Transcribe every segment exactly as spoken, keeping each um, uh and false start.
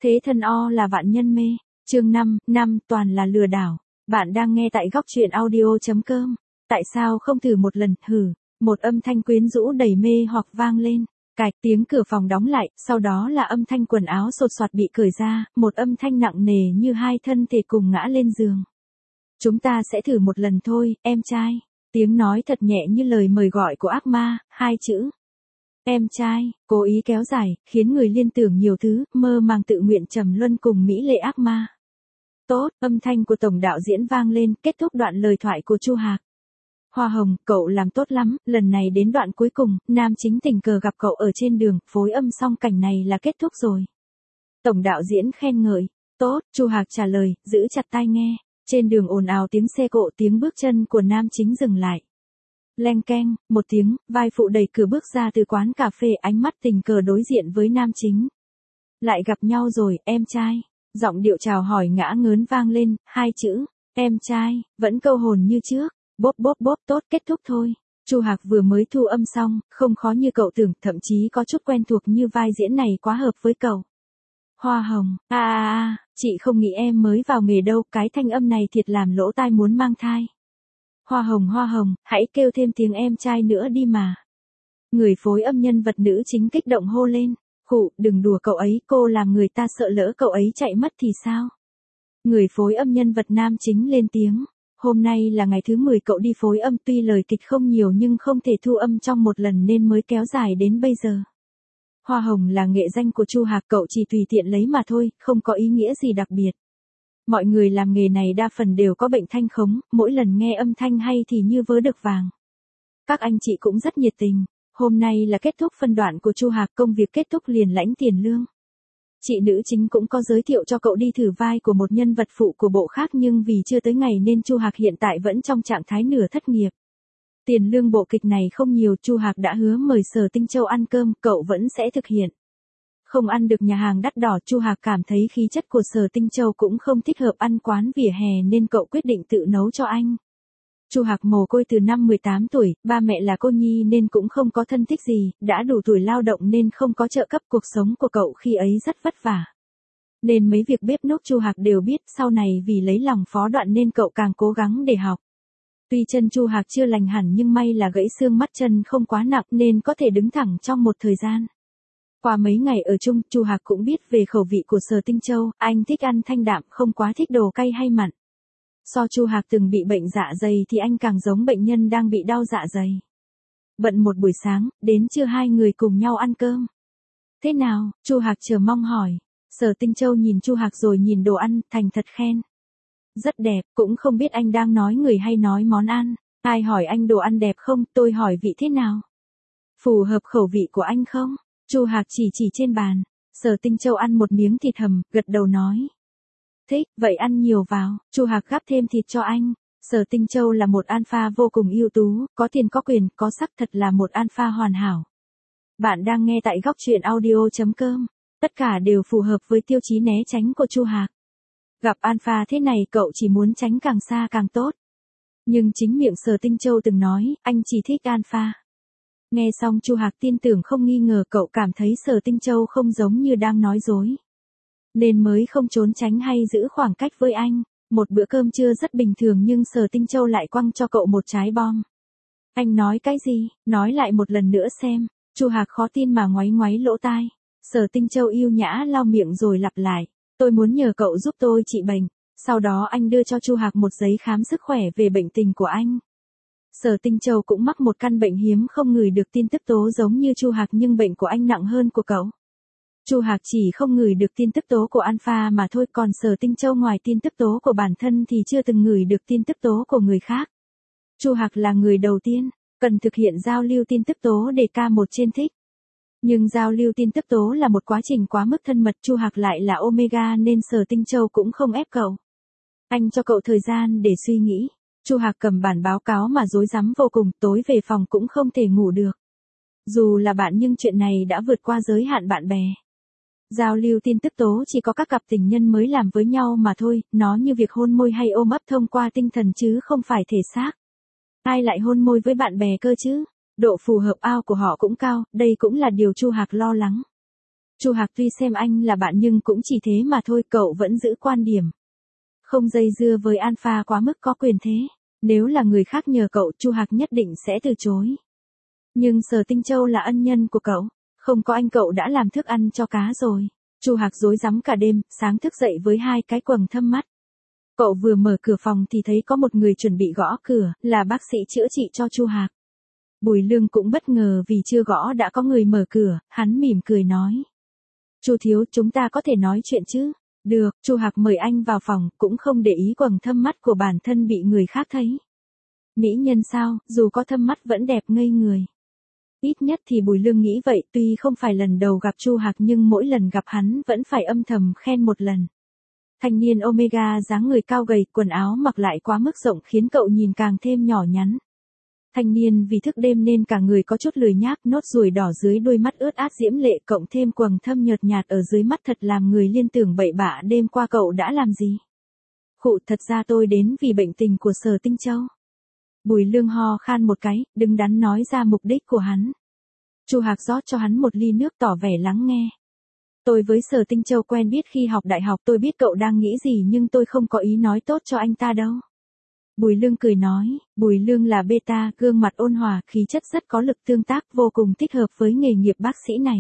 Thế thân o là vạn nhân mê. Chương năm, năm toàn là lừa đảo. Bạn đang nghe tại góc truyện audio.com. Tại sao không thử một lần, hử. Một âm thanh quyến rũ đầy mê hoặc vang lên. Cạch, tiếng cửa phòng đóng lại, sau đó là âm thanh quần áo sột soạt bị cởi ra, một âm thanh nặng nề như hai thân thể cùng ngã lên giường. Chúng ta sẽ thử một lần thôi, em trai. Tiếng nói thật nhẹ như lời mời gọi của ác ma, hai chữ. Em trai, cố ý kéo dài, khiến người liên tưởng nhiều thứ, mơ màng tự nguyện trầm luân cùng mỹ lệ ác ma. Tốt, âm thanh của tổng đạo diễn vang lên, kết thúc đoạn lời thoại của Chu Hạc. Hoa Hồng, cậu làm tốt lắm, lần này đến đoạn cuối cùng, nam chính tình cờ gặp cậu ở trên đường, phối âm xong cảnh này là kết thúc rồi. Tổng đạo diễn khen ngợi. Tốt, Chu Hạc trả lời, giữ chặt tai nghe. Trên đường ồn ào tiếng xe cộ, tiếng bước chân của nam chính dừng lại. Leng keng, một tiếng, vai phụ đẩy cửa bước ra từ quán cà phê, ánh mắt tình cờ đối diện với nam chính. Lại gặp nhau rồi, em trai. Giọng điệu chào hỏi ngã ngớn vang lên, hai chữ, em trai, vẫn câu hồn như trước. Bốp bốp bốp, tốt, kết thúc thôi. Chu Hạc vừa mới thu âm xong, không khó như cậu tưởng, thậm chí có chút quen thuộc như vai diễn này quá hợp với cậu. Hoa Hồng, a a a, chị không nghĩ em mới vào nghề đâu, cái thanh âm này thiệt làm lỗ tai muốn mang thai. Hoa Hồng Hoa Hồng, hãy kêu thêm tiếng em trai nữa đi mà. Người phối âm nhân vật nữ chính kích động hô lên. Khụ, đừng đùa cậu ấy, cô làm người ta sợ lỡ cậu ấy chạy mất thì sao? Người phối âm nhân vật nam chính lên tiếng. Hôm nay là ngày thứ mười cậu đi phối âm, tuy lời kịch không nhiều nhưng không thể thu âm trong một lần nên mới kéo dài đến bây giờ. Hoa Hồng là nghệ danh của Chu Hạc, cậu chỉ tùy tiện lấy mà thôi, không có ý nghĩa gì đặc biệt. Mọi người làm nghề này đa phần đều có bệnh thanh khống, mỗi lần nghe âm thanh hay thì như vớ được vàng. Các anh chị cũng rất nhiệt tình. Hôm nay là kết thúc phân đoạn của Chu Hạc, công việc kết thúc liền lãnh tiền lương. Chị nữ chính cũng có giới thiệu cho cậu đi thử vai của một nhân vật phụ của bộ khác, nhưng vì chưa tới ngày nên Chu Hạc hiện tại vẫn trong trạng thái nửa thất nghiệp. Tiền lương bộ kịch này không nhiều, Chu Hạc đã hứa mời Sở Tinh Châu ăn cơm, cậu vẫn sẽ thực hiện. Không ăn được nhà hàng đắt đỏ, Chu Hạc cảm thấy khí chất của Sở Tinh Châu cũng không thích hợp ăn quán vỉa hè nên cậu quyết định tự nấu cho anh. Chu Hạc mồ côi từ năm mười tám tuổi, ba mẹ là cô nhi nên cũng không có thân thích gì, đã đủ tuổi lao động nên không có trợ cấp, cuộc sống của cậu khi ấy rất vất vả. Nên mấy việc bếp núc Chu Hạc đều biết, sau này vì lấy lòng Phó Đoạn nên cậu càng cố gắng để học. Tuy chân Chu Hạc chưa lành hẳn nhưng may là gãy xương mắt chân không quá nặng nên có thể đứng thẳng trong một thời gian. Qua mấy ngày ở chung, Chu Hạc cũng biết về khẩu vị của Sở Tinh Châu, anh thích ăn thanh đạm, không quá thích đồ cay hay mặn. So Chu Hạc từng bị bệnh dạ dày thì anh càng giống bệnh nhân đang bị đau dạ dày. Bận một buổi sáng, đến trưa hai người cùng nhau ăn cơm. Thế nào? Chu Hạc chờ mong hỏi. Sở Tinh Châu nhìn Chu Hạc rồi nhìn đồ ăn, thành thật khen. Rất đẹp, cũng không biết anh đang nói người hay nói món ăn. Ai hỏi anh đồ ăn đẹp không, tôi hỏi vị thế nào? Phù hợp khẩu vị của anh không? Chu Hạc chỉ chỉ trên bàn. Sở Tinh Châu ăn một miếng thịt hầm, gật đầu nói. Thích, vậy ăn nhiều vào. Chu Hạc gắp thêm thịt cho anh. Sở Tinh Châu là một alpha vô cùng ưu tú, có tiền có quyền, có sắc, thật là một alpha hoàn hảo. Bạn đang nghe tại góc truyện audio.com. Tất cả đều phù hợp với tiêu chí né tránh của Chu Hạc. Gặp alpha thế này cậu chỉ muốn tránh càng xa càng tốt. Nhưng chính miệng Sở Tinh Châu từng nói, anh chỉ thích alpha. Nghe xong Chu Hạc tin tưởng không nghi ngờ, cậu cảm thấy Sở Tinh Châu không giống như đang nói dối. Nên mới không trốn tránh hay giữ khoảng cách với anh. Một bữa cơm trưa rất bình thường nhưng Sở Tinh Châu lại quăng cho cậu một trái bom. Anh nói cái gì? Nói lại một lần nữa xem. Chu Hạc khó tin mà ngoáy ngoáy lỗ tai. Sở Tinh Châu yêu nhã lau miệng rồi lặp lại. Tôi muốn nhờ cậu giúp tôi trị bệnh. Sau đó anh đưa cho Chu Hạc một giấy khám sức khỏe về bệnh tình của anh. Sở Tinh Châu cũng mắc một căn bệnh hiếm không ngửi được tin tức tố giống như Chu Hạc nhưng bệnh của anh nặng hơn của cậu. Chu Hạc chỉ không ngửi được tin tức tố của alpha mà thôi, còn Sở Tinh Châu ngoài tin tức tố của bản thân thì chưa từng ngửi được tin tức tố của người khác. Chu Hạc là người đầu tiên, cần thực hiện giao lưu tin tức tố để ca một trên thích. Nhưng giao lưu tin tức tố là một quá trình quá mức thân mật, Chu Hạc lại là Omega nên Sở Tinh Châu cũng không ép cậu. Anh cho cậu thời gian để suy nghĩ. Chu Hạc cầm bản báo cáo mà rối rắm vô cùng, tối về phòng cũng không thể ngủ được. Dù là bạn nhưng chuyện này đã vượt qua giới hạn bạn bè. Giao lưu tin tức tố chỉ có các cặp tình nhân mới làm với nhau mà thôi, nó như việc hôn môi hay ôm ấp thông qua tinh thần chứ không phải thể xác. Ai lại hôn môi với bạn bè cơ chứ? Độ phù hợp ao của họ cũng cao, đây cũng là điều Chu Hạc lo lắng. Chu Hạc tuy xem anh là bạn nhưng cũng chỉ thế mà thôi, cậu vẫn giữ quan điểm. Không dây dưa với Alpha quá mức có quyền thế. Nếu là người khác nhờ cậu, Chu Hạc nhất định sẽ từ chối. Nhưng Sở Tinh Châu là ân nhân của cậu. Không có anh cậu đã làm thức ăn cho cá rồi. Chu Hạc rối rắm cả đêm, sáng thức dậy với hai cái quầng thâm mắt. Cậu vừa mở cửa phòng thì thấy có một người chuẩn bị gõ cửa, là bác sĩ chữa trị cho Chu Hạc. Bùi Lương cũng bất ngờ vì chưa gõ đã có người mở cửa, hắn mỉm cười nói. Chu thiếu, chúng ta có thể nói chuyện chứ? Được, Chu Hạc mời anh vào phòng, cũng không để ý quầng thâm mắt của bản thân bị người khác thấy. Mỹ nhân sao, dù có thâm mắt vẫn đẹp ngây người. Ít nhất thì Bùi Lương nghĩ vậy, tuy không phải lần đầu gặp Chu Hạc nhưng mỗi lần gặp hắn vẫn phải âm thầm khen một lần. Thanh niên Omega dáng người cao gầy, quần áo mặc lại quá mức rộng khiến cậu nhìn càng thêm nhỏ nhắn. Thanh niên vì thức đêm nên cả người có chút lười nhác, nốt ruồi đỏ dưới đôi mắt ướt át diễm lệ cộng thêm quầng thâm nhợt nhạt ở dưới mắt thật làm người liên tưởng bậy bạ đêm qua cậu đã làm gì. Khụ, thật ra tôi đến vì bệnh tình của Sở Tinh Châu. Bùi Lương ho khan một cái, đứng đắn nói ra mục đích của hắn. Chu Hạc rót cho hắn một ly nước tỏ vẻ lắng nghe. Tôi với Sở Tinh Châu quen biết khi học đại học, tôi biết cậu đang nghĩ gì nhưng tôi không có ý nói tốt cho anh ta đâu. Bùi Lương cười nói, Bùi Lương là beta, gương mặt ôn hòa, khí chất rất có lực tương tác, vô cùng thích hợp với nghề nghiệp bác sĩ này.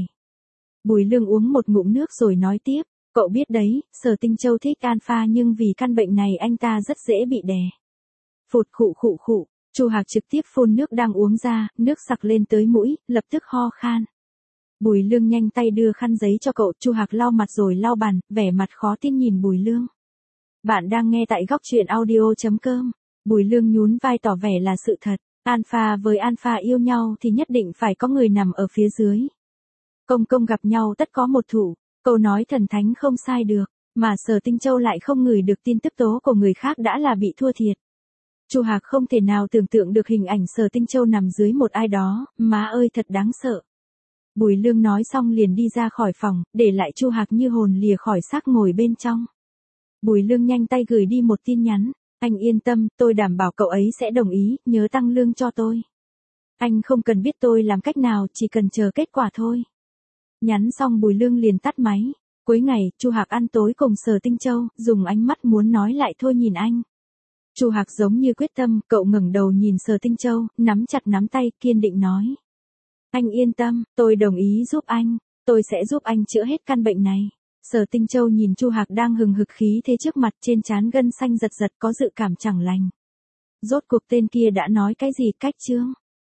Bùi Lương uống một ngụm nước rồi nói tiếp, cậu biết đấy, Sở Tinh Châu thích Alpha nhưng vì căn bệnh này anh ta rất dễ bị đè. Phụt khụ khụ khụ, Chu Hạc trực tiếp phun nước đang uống ra, nước sặc lên tới mũi, lập tức ho khan. Bùi Lương nhanh tay đưa khăn giấy cho cậu, Chu Hạc lau mặt rồi lau bàn, vẻ mặt khó tin nhìn Bùi Lương. Bạn đang nghe tại góc truyện audio chấm com. Bùi Lương nhún vai tỏ vẻ là sự thật, Alpha với Alpha yêu nhau thì nhất định phải có người nằm ở phía dưới. Công công gặp nhau tất có một thủ, câu nói thần thánh không sai được, mà Sở Tinh Châu lại không ngửi được tin tức tố của người khác đã là bị thua thiệt. Chu Hạc không thể nào tưởng tượng được hình ảnh Sở Tinh Châu nằm dưới một ai đó, má ơi thật đáng sợ. Bùi Lương nói xong liền đi ra khỏi phòng, để lại Chu Hạc như hồn lìa khỏi xác ngồi bên trong. Bùi Lương nhanh tay gửi đi một tin nhắn. Anh yên tâm, tôi đảm bảo cậu ấy sẽ đồng ý, nhớ tăng lương cho tôi. Anh không cần biết tôi làm cách nào, chỉ cần chờ kết quả thôi. Nhắn xong Bùi Lương liền tắt máy. Cuối ngày, Chu Hạc ăn tối cùng Sở Tinh Châu, dùng ánh mắt muốn nói lại thôi nhìn anh. Chu Hạc giống như quyết tâm, cậu ngẩng đầu nhìn Sở Tinh Châu, nắm chặt nắm tay, kiên định nói. Anh yên tâm, tôi đồng ý giúp anh, tôi sẽ giúp anh chữa hết căn bệnh này. Sở Tinh Châu nhìn Chu Hạc đang hừng hực khí thế trước mặt, trên trán gân xanh giật giật có dự cảm chẳng lành. Rốt cuộc tên kia đã nói cái gì cách chương?